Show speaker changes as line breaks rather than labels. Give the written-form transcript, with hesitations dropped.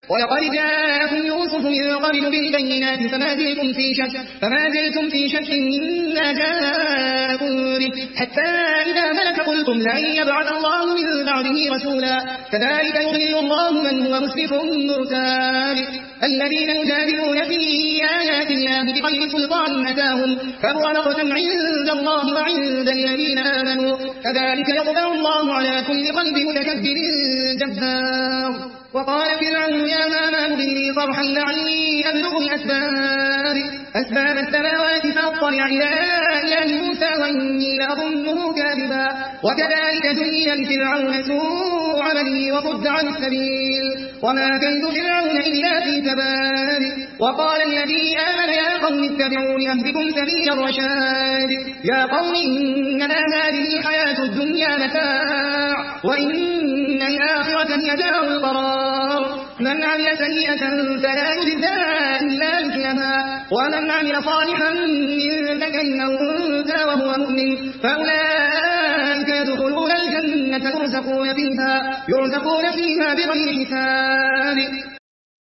ولقد جاءكم يوسف من قبل بالبينات فما زلتم في شك مما جاءكم به حتى إذا هلك قلتم لن يبعث الله من بعده رسولا كذلك يضل الله من هو مسرف مرتاب الذين يجادلون في آيات الله بغير سلطان أتاهم فهو مقتا عند الله وعند الذين آمنوا كذلك يطبع الله على كل قلب متكبر جبار. وقال فرعون يا هامان ابن لي صرحا لعلي أبلغ أسباب السماوات فأطلع إلى إله موسى وإني لأظنه كاذبا وكذلك زين لفرعون سوء عمله وصد عن السبيل وما كيد فرعون إلا في تباب. وقال الذي آمن يا قوم اتبعون أهدكم سبيل الرشاد يا قوم إنما هذه الحياة الدنيا متاع وإن الآخرة هي دار القرار من عمل سيئة فلا يجزى إلا مثلها ومن عمل صالحا من ذكر أو أنثى وهو مؤمن فأولئك يدخلون الجنة يرزقون فيها بغير حساب.